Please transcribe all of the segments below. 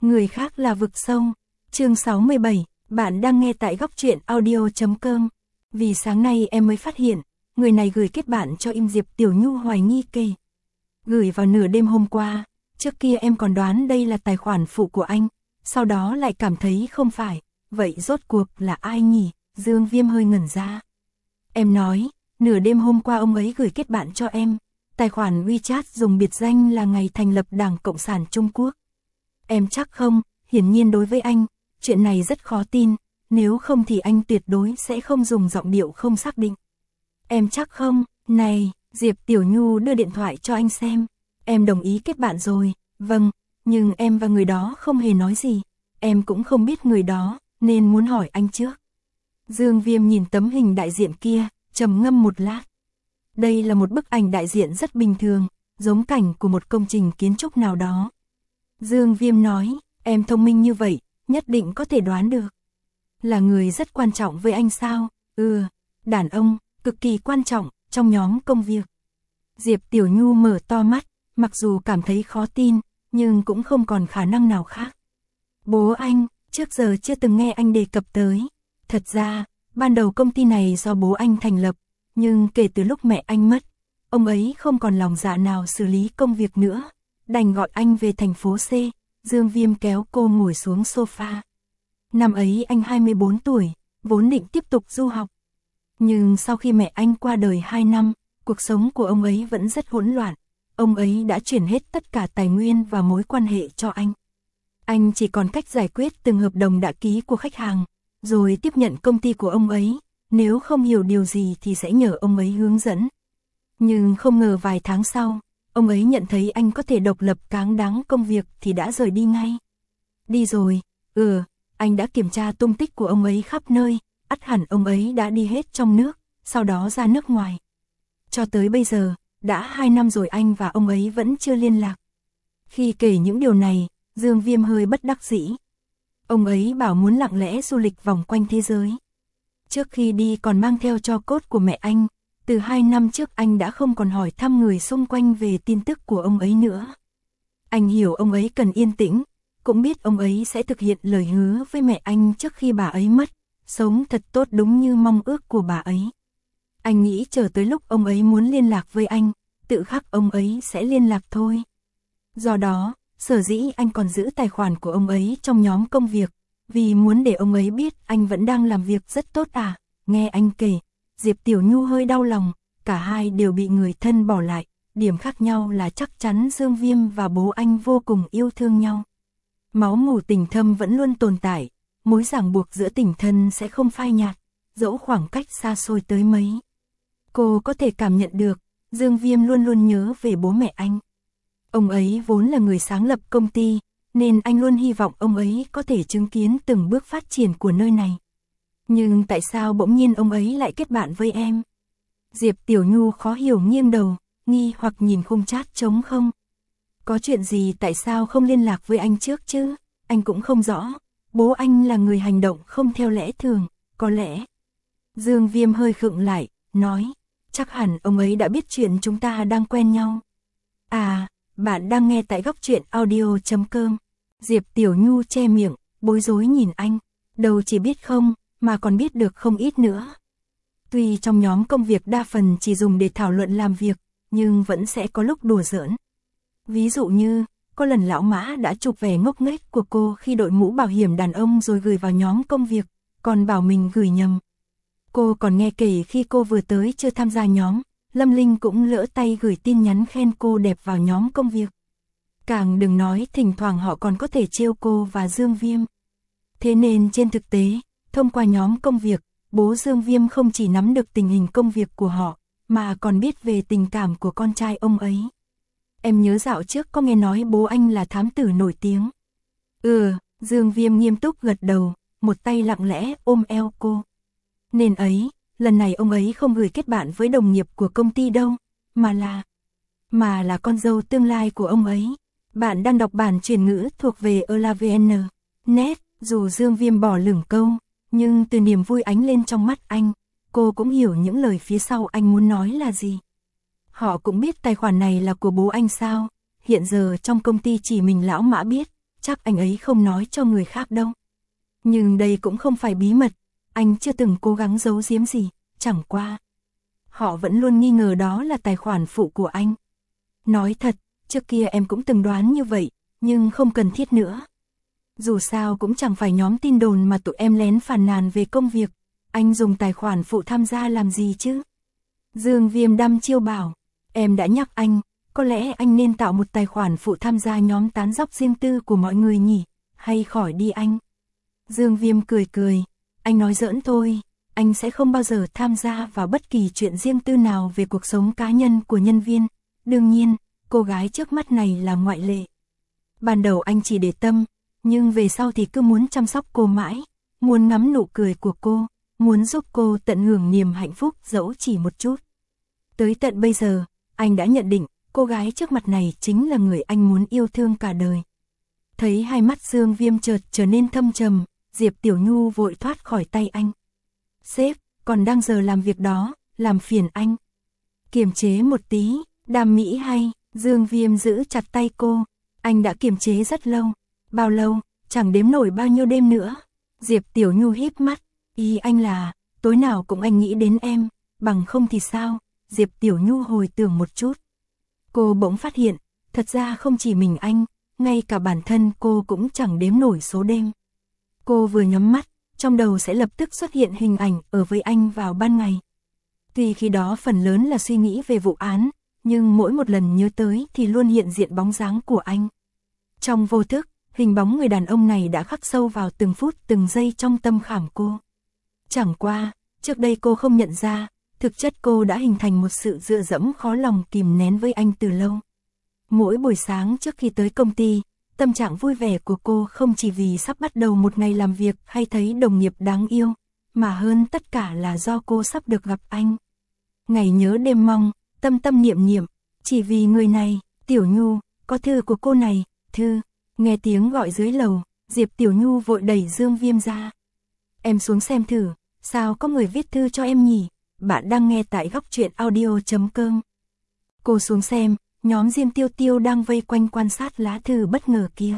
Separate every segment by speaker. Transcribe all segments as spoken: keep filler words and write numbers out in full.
Speaker 1: Người khác là vực sâu. Chương sáu mươi bảy, bạn đang nghe tại góc truyện audio chấm com. Vì sáng nay em mới phát hiện, người này gửi kết bạn cho im Diệp Tiểu Nhu hoài nghi kê. Gửi vào nửa đêm hôm qua, trước kia em còn đoán đây là tài khoản phụ của anh, sau đó lại cảm thấy không phải, vậy rốt cuộc là ai nhỉ? Dương Viêm hơi ngẩn ra. Em nói, nửa đêm hôm qua ông ấy gửi kết bạn cho em, tài khoản WeChat dùng biệt danh là ngày thành lập Đảng Cộng sản Trung Quốc. Em chắc không, hiển nhiên đối với anh, chuyện này rất khó tin, nếu không thì anh tuyệt đối sẽ không dùng giọng điệu không xác định. Em chắc không, này, Diệp Tiểu Nhu đưa điện thoại cho anh xem, em đồng ý kết bạn rồi, vâng, nhưng em và người đó không hề nói gì, em cũng không biết người đó, nên muốn hỏi anh trước. Dương Viêm nhìn tấm hình đại diện kia, trầm ngâm một lát. Đây là một bức ảnh đại diện rất bình thường, giống cảnh của một công trình kiến trúc nào đó. Dương Viêm nói, em thông minh như vậy, nhất định có thể đoán được. Là người rất quan trọng với anh sao? Ừ, đàn ông, cực kỳ quan trọng, trong nhóm công việc. Diệp Tiểu Nhu mở to mắt, mặc dù cảm thấy khó tin, nhưng cũng không còn khả năng nào khác. Bố anh, trước giờ chưa từng nghe anh đề cập tới. Thật ra, ban đầu công ty này do bố anh thành lập, nhưng kể từ lúc mẹ anh mất, ông ấy không còn lòng dạ nào xử lý công việc nữa, đành gọi anh về thành phố C. Dương Viêm kéo cô ngồi xuống sofa. Năm ấy anh hai mươi bốn tuổi, vốn định tiếp tục du học. Nhưng sau khi mẹ anh qua đời hai năm, cuộc sống của ông ấy vẫn rất hỗn loạn. Ông ấy đã chuyển hết tất cả tài nguyên và mối quan hệ cho anh. Anh chỉ còn cách giải quyết từng hợp đồng đã ký của khách hàng, rồi tiếp nhận công ty của ông ấy. Nếu không hiểu điều gì thì sẽ nhờ ông ấy hướng dẫn. Nhưng không ngờ vài tháng sau, ông ấy nhận thấy anh có thể độc lập cáng đáng công việc thì đã rời đi ngay. Đi rồi, ừ, anh đã kiểm tra tung tích của ông ấy khắp nơi, ắt hẳn ông ấy đã đi hết trong nước, sau đó ra nước ngoài. Cho tới bây giờ, đã hai năm rồi anh và ông ấy vẫn chưa liên lạc. Khi kể những điều này, Dương Viêm hơi bất đắc dĩ. Ông ấy bảo muốn lặng lẽ du lịch vòng quanh thế giới. Trước khi đi còn mang theo tro cốt của mẹ anh, từ hai năm trước anh đã không còn hỏi thăm người xung quanh về tin tức của ông ấy nữa. Anh hiểu ông ấy cần yên tĩnh, cũng biết ông ấy sẽ thực hiện lời hứa với mẹ anh trước khi bà ấy mất, sống thật tốt đúng như mong ước của bà ấy. Anh nghĩ chờ tới lúc ông ấy muốn liên lạc với anh, tự khắc ông ấy sẽ liên lạc thôi. Do đó, sở dĩ anh còn giữ tài khoản của ông ấy trong nhóm công việc, vì muốn để ông ấy biết anh vẫn đang làm việc rất tốt à. Nghe anh kể, Diệp Tiểu Nhu hơi đau lòng, cả hai đều bị người thân bỏ lại, điểm khác nhau là chắc chắn Dương Viêm và bố anh vô cùng yêu thương nhau. Máu mủ tình thâm vẫn luôn tồn tại, mối ràng buộc giữa tình thân sẽ không phai nhạt, dẫu khoảng cách xa xôi tới mấy. Cô có thể cảm nhận được, Dương Viêm luôn luôn nhớ về bố mẹ anh. Ông ấy vốn là người sáng lập công ty, nên anh luôn hy vọng ông ấy có thể chứng kiến từng bước phát triển của nơi này. Nhưng tại sao bỗng nhiên ông ấy lại kết bạn với em? Diệp Tiểu Nhu khó hiểu nghiêng đầu, nghi hoặc nhìn khung chat trống không. Có chuyện gì tại sao không liên lạc với anh trước chứ? Anh cũng không rõ, bố anh là người hành động không theo lẽ thường, có lẽ. Dương Viêm hơi khựng lại, nói, chắc hẳn ông ấy đã biết chuyện chúng ta đang quen nhau. À, bạn đang nghe tại góc truyện audio chấm com. Diệp Tiểu Nhu che miệng, bối rối nhìn anh, đâu chỉ biết không, mà còn biết được không ít nữa. Tuy trong nhóm công việc đa phần chỉ dùng để thảo luận làm việc, nhưng vẫn sẽ có lúc đùa giỡn. Ví dụ như, có lần lão Mã đã chụp vẻ ngốc nghếch của cô khi đội mũ bảo hiểm đàn ông rồi gửi vào nhóm công việc, còn bảo mình gửi nhầm. Cô còn nghe kể khi cô vừa tới chưa tham gia nhóm, Lâm Linh cũng lỡ tay gửi tin nhắn khen cô đẹp vào nhóm công việc. Càng đừng nói thỉnh thoảng họ còn có thể trêu cô và Dương Viêm. Thế nên trên thực tế, thông qua nhóm công việc, bố Dương Viêm không chỉ nắm được tình hình công việc của họ, mà còn biết về tình cảm của con trai ông ấy. Em nhớ dạo trước có nghe nói bố anh là thám tử nổi tiếng. Ừ, Dương Viêm nghiêm túc gật đầu, một tay lặng lẽ ôm eo cô. Nên ấy, lần này ông ấy không gửi kết bạn với đồng nghiệp của công ty đâu, mà là... Mà là con dâu tương lai của ông ấy. Bạn đang đọc bản truyền ngữ thuộc về Elavn. Net, dù Dương Viêm bỏ lửng câu, nhưng từ niềm vui ánh lên trong mắt anh, cô cũng hiểu những lời phía sau anh muốn nói là gì. Họ cũng biết tài khoản này là của bố anh sao, hiện giờ trong công ty chỉ mình lão Mã biết, chắc anh ấy không nói cho người khác đâu. Nhưng đây cũng không phải bí mật, anh chưa từng cố gắng giấu giếm gì, chẳng qua. Họ vẫn luôn nghi ngờ đó là tài khoản phụ của anh. Nói thật, trước kia em cũng từng đoán như vậy, nhưng không cần thiết nữa. Dù sao cũng chẳng phải nhóm tin đồn mà tụi em lén phàn nàn về công việc, anh dùng tài khoản phụ tham gia làm gì chứ? Dương Viêm đăm chiêu bảo, em đã nhắc anh, có lẽ anh nên tạo một tài khoản phụ tham gia nhóm tán dóc riêng tư của mọi người nhỉ, hay khỏi đi anh. Dương Viêm cười cười, anh nói giỡn thôi, anh sẽ không bao giờ tham gia vào bất kỳ chuyện riêng tư nào về cuộc sống cá nhân của nhân viên, đương nhiên, cô gái trước mắt này là ngoại lệ. Ban đầu anh chỉ để tâm, nhưng về sau thì cứ muốn chăm sóc cô mãi, muốn ngắm nụ cười của cô, muốn giúp cô tận hưởng niềm hạnh phúc dẫu chỉ một chút. Tới tận bây giờ, anh đã nhận định, cô gái trước mặt này chính là người anh muốn yêu thương cả đời. Thấy hai mắt Dương Viêm chợt trở nên thâm trầm, Diệp Tiểu Nhu vội thoát khỏi tay anh. Sếp, còn đang giờ làm việc đó, làm phiền anh. Kiềm chế một tí, Đàm Mỹ hay, Dương Viêm giữ chặt tay cô, anh đã kiềm chế rất lâu. Bao lâu, chẳng đếm nổi bao nhiêu đêm nữa. Diệp Tiểu Nhu híp mắt, ý anh là, tối nào cũng anh nghĩ đến em, bằng không thì sao? Diệp Tiểu Nhu hồi tưởng một chút. Cô bỗng phát hiện, thật ra không chỉ mình anh, ngay cả bản thân cô cũng chẳng đếm nổi số đêm. Cô vừa nhắm mắt, trong đầu sẽ lập tức xuất hiện hình ảnh ở với anh vào ban ngày. Tuy khi đó phần lớn là suy nghĩ về vụ án, nhưng mỗi một lần nhớ tới thì luôn hiện diện bóng dáng của anh. Trong vô thức, hình bóng người đàn ông này đã khắc sâu vào từng phút từng giây trong tâm khảm cô. Chẳng qua, trước đây cô không nhận ra, thực chất cô đã hình thành một sự dựa dẫm khó lòng kìm nén với anh từ lâu. Mỗi buổi sáng trước khi tới công ty, tâm trạng vui vẻ của cô không chỉ vì sắp bắt đầu một ngày làm việc hay thấy đồng nghiệp đáng yêu, mà hơn tất cả là do cô sắp được gặp anh. Ngày nhớ đêm mong, tâm tâm niệm niệm, chỉ vì người này, Tiểu Nhu, có thư của cô này, thư. Nghe tiếng gọi dưới lầu, Diệp Tiểu Nhu vội đẩy Dương Viêm ra. Em xuống xem thử, sao có người viết thư cho em nhỉ? Bạn đang nghe tại góc truyện audio chấm com. Cô xuống xem, nhóm Diêm Tiêu Tiêu đang vây quanh quan sát lá thư bất ngờ kia.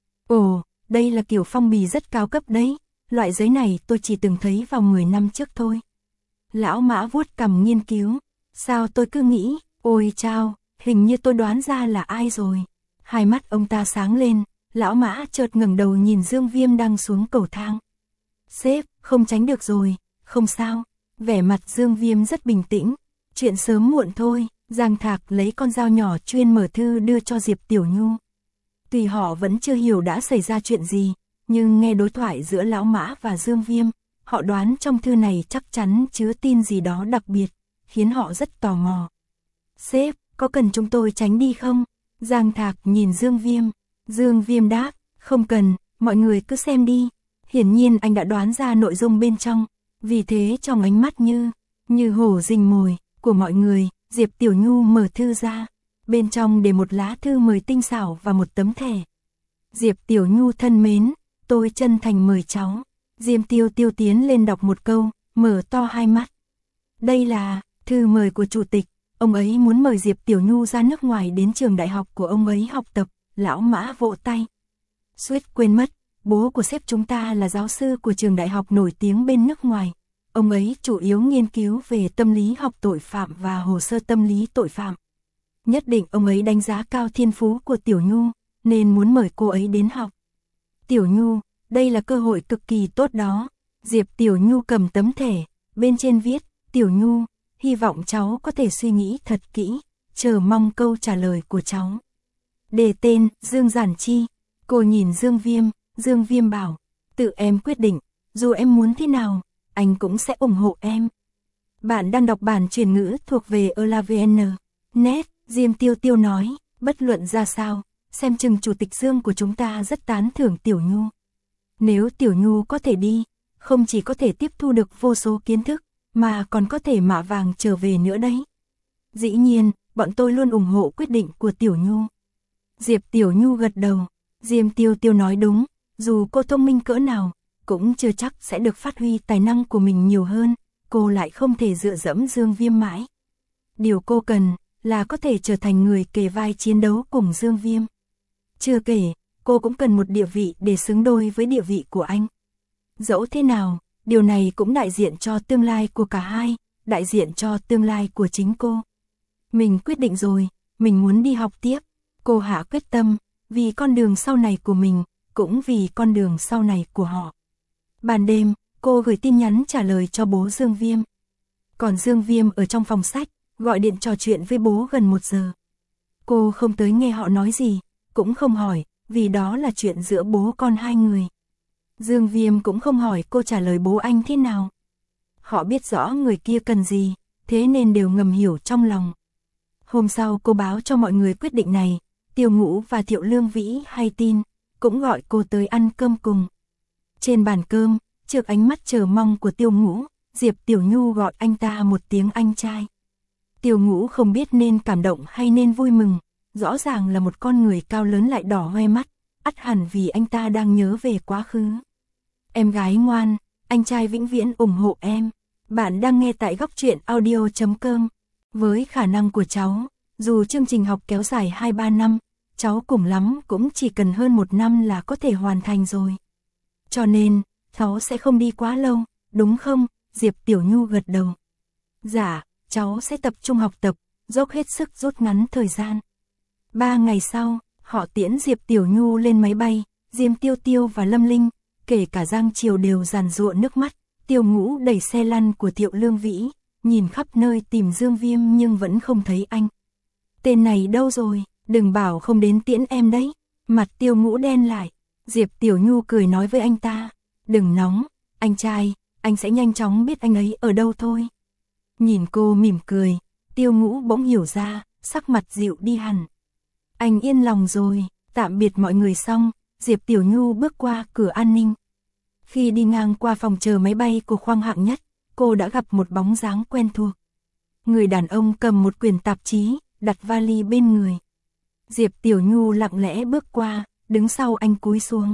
Speaker 1: Ồ, đây là kiểu phong bì rất cao cấp đấy, loại giấy này tôi chỉ từng thấy vào mười năm trước thôi. Lão Mã vuốt cằm nghiên cứu, sao tôi cứ nghĩ, ôi chao, hình như tôi đoán ra là ai rồi. Hai mắt ông ta sáng lên, Lão Mã chợt ngẩng đầu nhìn Dương Viêm đang xuống cầu thang. Sếp, không tránh được rồi, không sao. Vẻ mặt Dương Viêm rất bình tĩnh, chuyện sớm muộn thôi. Giang Thạc lấy con dao nhỏ chuyên mở thư đưa cho Diệp Tiểu Nhu. Tuy họ vẫn chưa hiểu đã xảy ra chuyện gì, nhưng nghe đối thoại giữa Lão Mã và Dương Viêm, họ đoán trong thư này chắc chắn chứa tin gì đó đặc biệt, khiến họ rất tò mò. Sếp, có cần chúng tôi tránh đi không? Giang Thạc nhìn Dương Viêm. Dương Viêm đáp, không cần, mọi người cứ xem đi. Hiển nhiên anh đã đoán ra nội dung bên trong, vì thế trong ánh mắt như, như hổ rình mồi của mọi người, Diệp Tiểu Nhu mở thư ra. Bên trong để một lá thư mời tinh xảo và một tấm thẻ. Diệp Tiểu Nhu thân mến, tôi chân thành mời cháu. Diêm Tiêu Tiêu tiến lên đọc một câu, mở to hai mắt. Đây là thư mời của chủ tịch. Ông ấy muốn mời Diệp Tiểu Nhu ra nước ngoài đến trường đại học của ông ấy học tập. Lão Mã vỗ tay. Suýt quên mất, bố của sếp chúng ta là giáo sư của trường đại học nổi tiếng bên nước ngoài. Ông ấy chủ yếu nghiên cứu về tâm lý học tội phạm và hồ sơ tâm lý tội phạm. Nhất định ông ấy đánh giá cao thiên phú của Tiểu Nhu, nên muốn mời cô ấy đến học. Tiểu Nhu, đây là cơ hội cực kỳ tốt đó. Diệp Tiểu Nhu cầm tấm thẻ, bên trên viết, Tiểu Nhu, hy vọng cháu có thể suy nghĩ thật kỹ, chờ mong câu trả lời của cháu. Đề tên, Dương Giản Chi. Cô nhìn Dương Viêm, Dương Viêm bảo, tự em quyết định, dù em muốn thế nào, anh cũng sẽ ủng hộ em. Bạn đang đọc bản truyền ngữ thuộc về Elavn. Net, Diêm Tiêu Tiêu nói, bất luận ra sao, xem chừng chủ tịch Dương của chúng ta rất tán thưởng Tiểu Nhu. Nếu Tiểu Nhu có thể đi, không chỉ có thể tiếp thu được vô số kiến thức, mà còn có thể mạ vàng trở về nữa đấy. Dĩ nhiên, bọn tôi luôn ủng hộ quyết định của Tiểu Nhu. Diệp Tiểu Nhu gật đầu, Diêm Tiêu Tiêu nói đúng, dù cô thông minh cỡ nào, cũng chưa chắc sẽ được phát huy tài năng của mình nhiều hơn, cô lại không thể dựa dẫm Dương Viêm mãi. Điều cô cần là có thể trở thành người kề vai chiến đấu cùng Dương Viêm. Chưa kể, cô cô cũng cần một địa vị để xứng đôi với địa vị của anh. Dẫu thế nào, điều này cũng đại diện cho tương lai của cả hai, đại diện cho tương lai của chính cô. Mình quyết định rồi, mình muốn đi học tiếp. Cô hạ quyết tâm, vì con đường sau này của mình, cũng vì con đường sau này của họ. Ban đêm, cô gửi tin nhắn trả lời cho bố Dương Viêm. Còn Dương Viêm ở trong phòng sách, gọi điện trò chuyện với bố gần một giờ. Cô không tới nghe họ nói gì, cũng không hỏi, vì đó là chuyện giữa bố con hai người. Dương Viêm cũng không hỏi cô trả lời bố anh thế nào. Họ biết rõ người kia cần gì, thế nên đều ngầm hiểu trong lòng. Hôm sau cô báo cho mọi người quyết định này, Tiêu Ngũ và Thiệu Lương Vĩ hay tin, cũng gọi cô tới ăn cơm cùng. Trên bàn cơm, trước ánh mắt chờ mong của Tiêu Ngũ, Diệp Tiểu Nhu gọi anh ta một tiếng anh trai. Tiêu Ngũ không biết nên cảm động hay nên vui mừng, rõ ràng là một con người cao lớn lại đỏ hoe mắt, ắt hẳn vì anh ta đang nhớ về quá khứ. Em gái ngoan, anh trai vĩnh viễn ủng hộ em. Bạn đang nghe tại góc truyện audio chấm com. Với khả năng của cháu, dù chương trình học kéo dài hai ba năm, cháu cùng lắm cũng chỉ cần hơn một năm là có thể hoàn thành rồi. Cho nên, cháu sẽ không đi quá lâu, đúng không? Diệp Tiểu Nhu gật đầu. Dạ, cháu sẽ tập trung học tập, dốc hết sức rút ngắn thời gian. Ba ngày sau, họ tiễn Diệp Tiểu Nhu lên máy bay, Diêm Tiêu Tiêu và Lâm Linh, kể cả Giang Triều đều giàn giụa nước mắt. Tiêu Ngũ đẩy xe lăn của Thiệu Lương Vĩ, nhìn khắp nơi tìm Dương Viêm nhưng vẫn không thấy anh. Tên này đâu rồi, đừng bảo không đến tiễn em đấy. Mặt Tiêu Ngũ đen lại, Diệp Tiểu Nhu cười nói với anh ta, đừng nóng, anh trai, anh sẽ nhanh chóng biết anh ấy ở đâu thôi. Nhìn cô mỉm cười, Tiêu Ngũ bỗng hiểu ra, sắc mặt dịu đi hẳn. Anh yên lòng rồi, tạm biệt mọi người xong, Diệp Tiểu Nhu bước qua cửa an ninh. Khi đi ngang qua phòng chờ máy bay của khoang hạng nhất, cô đã gặp một bóng dáng quen thuộc. Người đàn ông cầm một quyển tạp chí, đặt vali bên người. Diệp Tiểu Nhu lặng lẽ bước qua, đứng sau anh cúi xuống.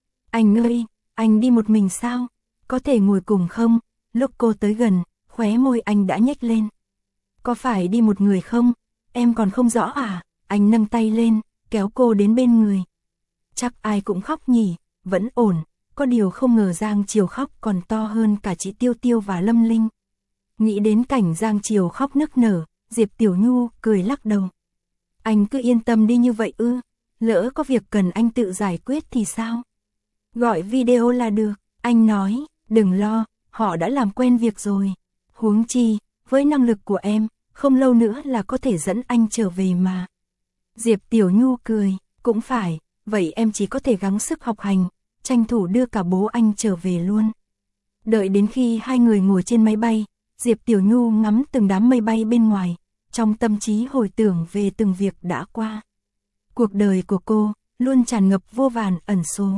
Speaker 1: Anh ơi, anh đi một mình sao? Có thể ngồi cùng không? Lúc cô tới gần, khóe môi anh đã nhếch lên. Có phải đi một người không? Em còn không rõ à? Anh nâng tay lên, kéo cô đến bên người. Chắc ai cũng khóc nhỉ, vẫn ổn. Có điều không ngờ Giang Triều khóc còn to hơn cả chị Tiêu Tiêu và Lâm Linh. Nghĩ đến cảnh Giang Triều khóc nức nở, Diệp Tiểu Nhu cười lắc đầu. Anh cứ yên tâm đi như vậy ư, lỡ có việc cần anh tự giải quyết thì sao? Gọi video là được, anh nói, đừng lo, họ đã làm quen việc rồi. Huống chi, với năng lực của em, không lâu nữa là có thể dẫn anh trở về mà. Diệp Tiểu Nhu cười, cũng phải, vậy em chỉ có thể gắng sức học hành, tranh thủ đưa cả bố anh trở về luôn. Đợi đến khi hai người ngồi trên máy bay, Diệp Tiểu Nhu ngắm từng đám mây bay bên ngoài, trong tâm trí hồi tưởng về từng việc đã qua. Cuộc đời của cô luôn tràn ngập vô vàn ẩn số.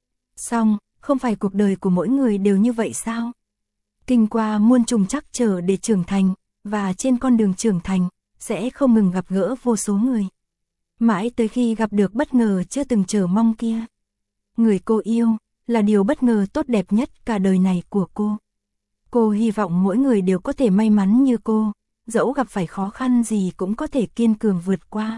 Speaker 1: Song, không phải cuộc đời của mỗi người đều như vậy sao? Kinh qua muôn trùng trắc trở để trưởng thành, và trên con đường trưởng thành, sẽ không ngừng gặp gỡ vô số người. Mãi tới khi gặp được bất ngờ chưa từng chờ mong kia. Người cô yêu, là điều bất ngờ tốt đẹp nhất cả đời này của cô. Cô hy vọng mỗi người đều có thể may mắn như cô, dẫu gặp phải khó khăn gì cũng có thể kiên cường vượt qua.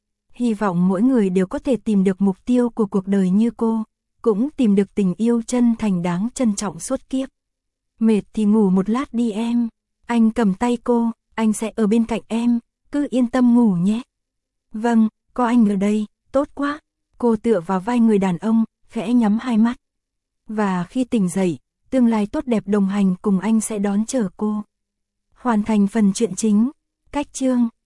Speaker 1: Hy vọng mỗi người đều có thể tìm được mục tiêu của cuộc đời như cô, cũng tìm được tình yêu chân thành đáng trân trọng suốt kiếp. Mệt thì ngủ một lát đi em, anh cầm tay cô, anh sẽ ở bên cạnh em, cứ yên tâm ngủ nhé. Vâng, có anh ở đây, tốt quá. Cô tựa vào vai người đàn ông, khẽ nhắm hai mắt. Và khi tỉnh dậy, tương lai tốt đẹp đồng hành cùng anh sẽ đón chờ cô. Hoàn thành phần truyện chính. Cách chương.